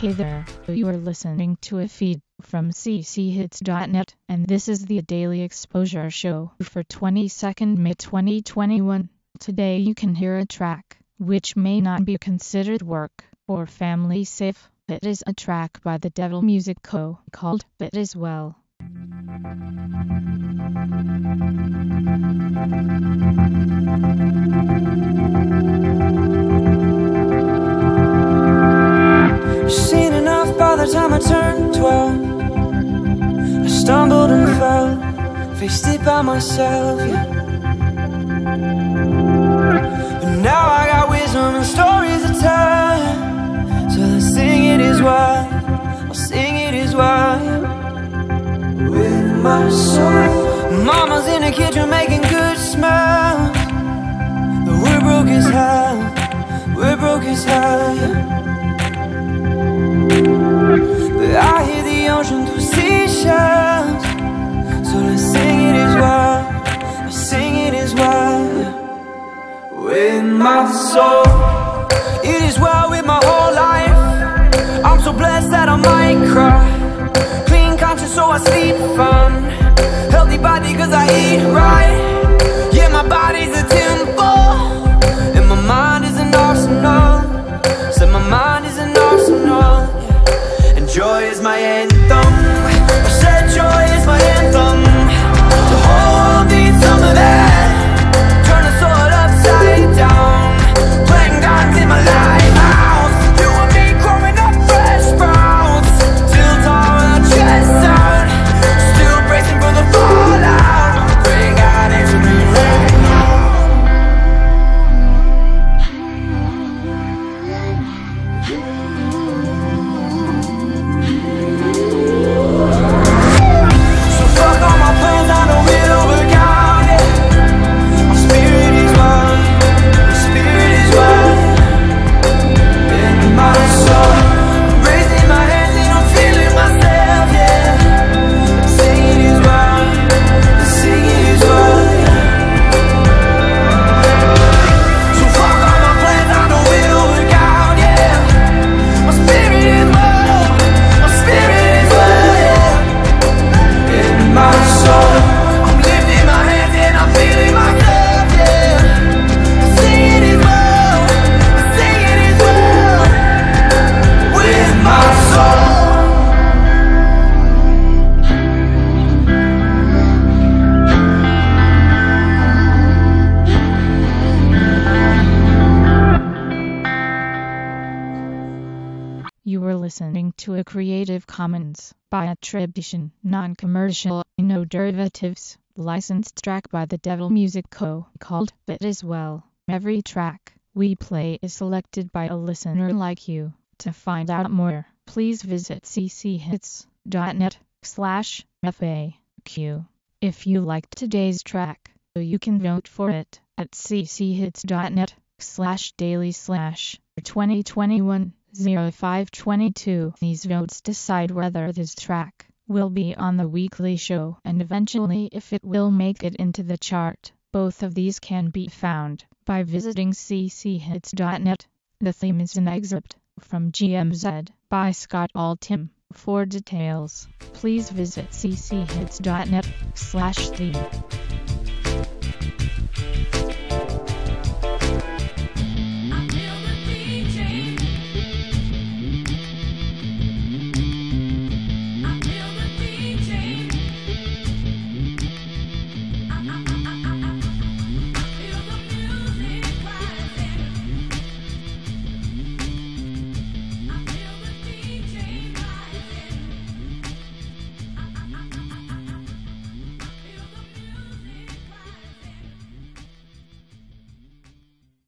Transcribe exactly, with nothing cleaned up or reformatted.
Hey there, you are listening to a feed from c c hits dot net, and this is the Daily Exposure Show for twenty-second May twenty twenty-one. Today you can hear a track which may not be considered work or family safe. It is a track by the Devil Music Co. called Fit As Well. Seen enough by the time I turned twelve. I stumbled and fell, faced it by myself, yeah. But now I got wisdom and stories to tell, so let's sing it as well. I'll sing it as well. With my soul, Mama's in the kitchen making good smells, but we're broke as hell, we're broke as hell, yeah. But I hear the ocean through seashells, so let's sing it as well, let's sing it as well, yeah. With my soul, it is well with my whole life. I'm so blessed that I might cry. Clean conscience so I sleep fine. Healthy body cause I eat right. Yeah, my body's a temple, and my mind is an arsenal. Said my mind is an arsenal, yeah. And joy is my anthem. I said joy is my anthem. The whole world needs some of that. Turn the sword upside down, planting gods in my lighthouse. You and me growing up fresh sprouts, still tall with our chests out, still bracing for the fallout. Pray God answer me right now. So fuck all my plans, I know it'll work out, yeah. My spirit is one, my spirit is one. In my soul, I'm raising my hands and I'm feeling myself, yeah. Sing it as well, sing it as well, yeah. So fuck all my plans, I know it'll work out, yeah. My spirit is well, my spirit is well, yeah. In my soul, I'm lifting my hands and I'm feeling myself, yeah. Sing it as well, sing it as well. With my soul. You were listening to a Creative Commons by attribution, non-commercial, no derivatives, licensed track by the Devil Music Co. called Fit As Well. Every track we play is selected by a listener like you. To find out more, please visit c c hits dot net slash F A Q. If you liked today's track, you can vote for it at c c hits dot net slash daily slash twenty twenty-one oh five twenty-two. These votes decide whether this track will be on the weekly show and eventually if it will make it into the chart. Both of these can be found by visiting c c hits dot net. The theme is an excerpt from G M Z by Scott Altham. For details, please visit c c hits dot net slash theme.